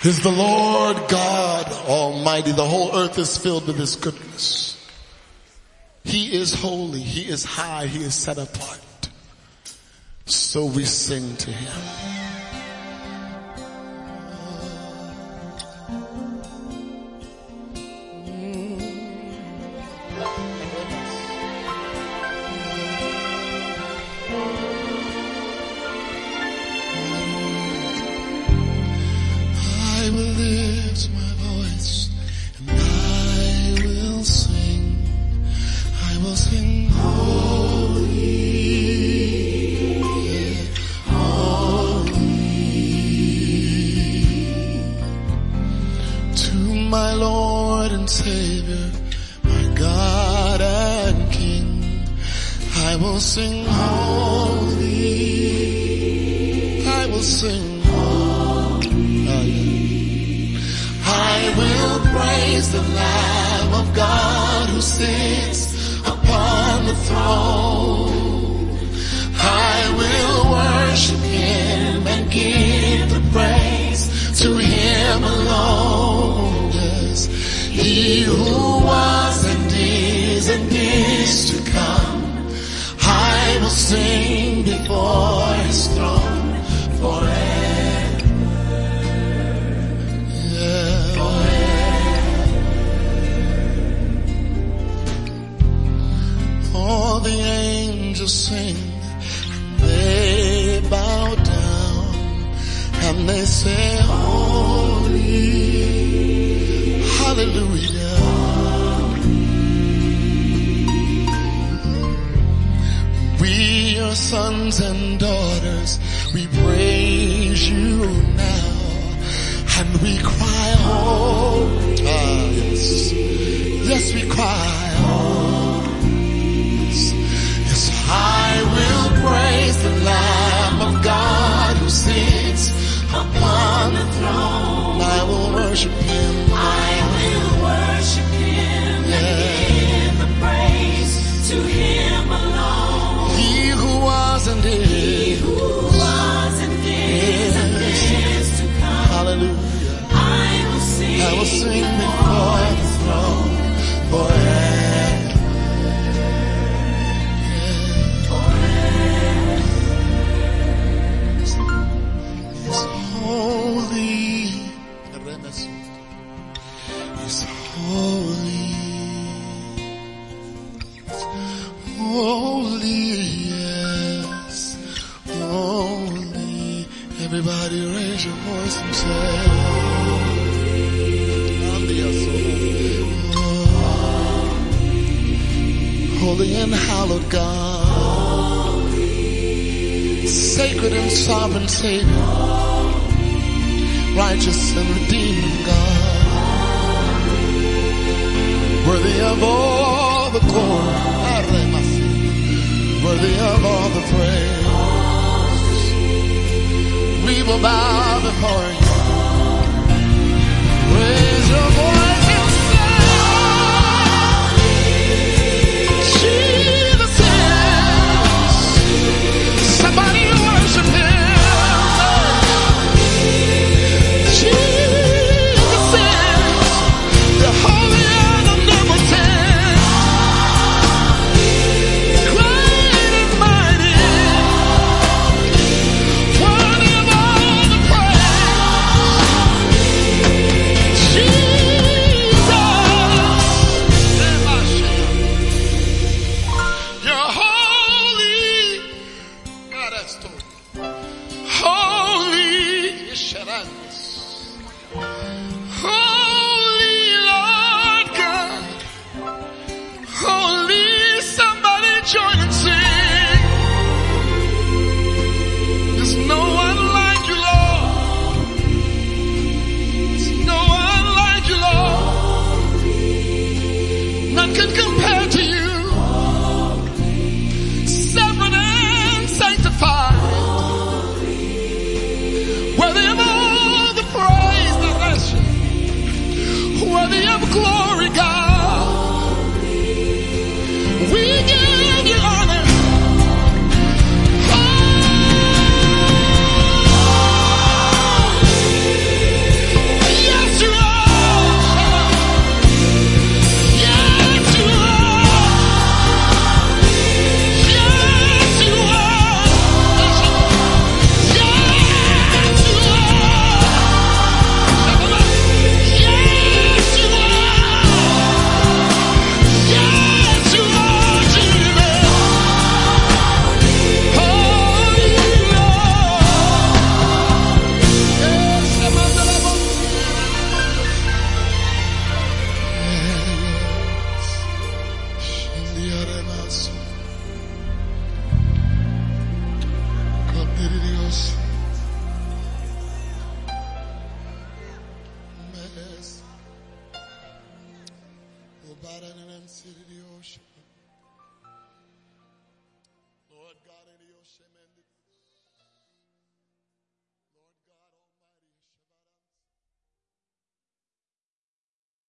is the Lord God Almighty. The whole earth is filled with His goodness. He is holy. He is high. He is set apart. So we sing to Him. I will lift my voice and I will sing. I will sing holy, holy to my Lord and Savior, my God and King. I will sing holy. I will sing. I will praise the Lamb of God who sits upon the throne. I will worship Him and give the praise to Him alone. Yes, He who was and is to come. I will sing before His throne forever. All the angels sing, and they bow down, and they say, holy, hallelujah. We, your sons and daughters, we praise you now, and we cry, holy. Yes, yes, we cry, holy. I will praise the Lamb of God who sits upon the throne. I will worship Him. I will worship Him and give the praise to Him alone. He who was and is. He who was and is to come. Hallelujah. I will sing before His throne forever. Everybody raise your voice and say, holy and hallowed God, sacred and sovereign Savior, righteous and redeeming God, worthy of all the glory, worthy of all the praise. We will bow before you. Raise your voice and say, Jesus is. Somebody worship Him. Jesus is the holy and omnipotent, great and mighty. Worthy of all the praise. Aranam Siddhi Ocean.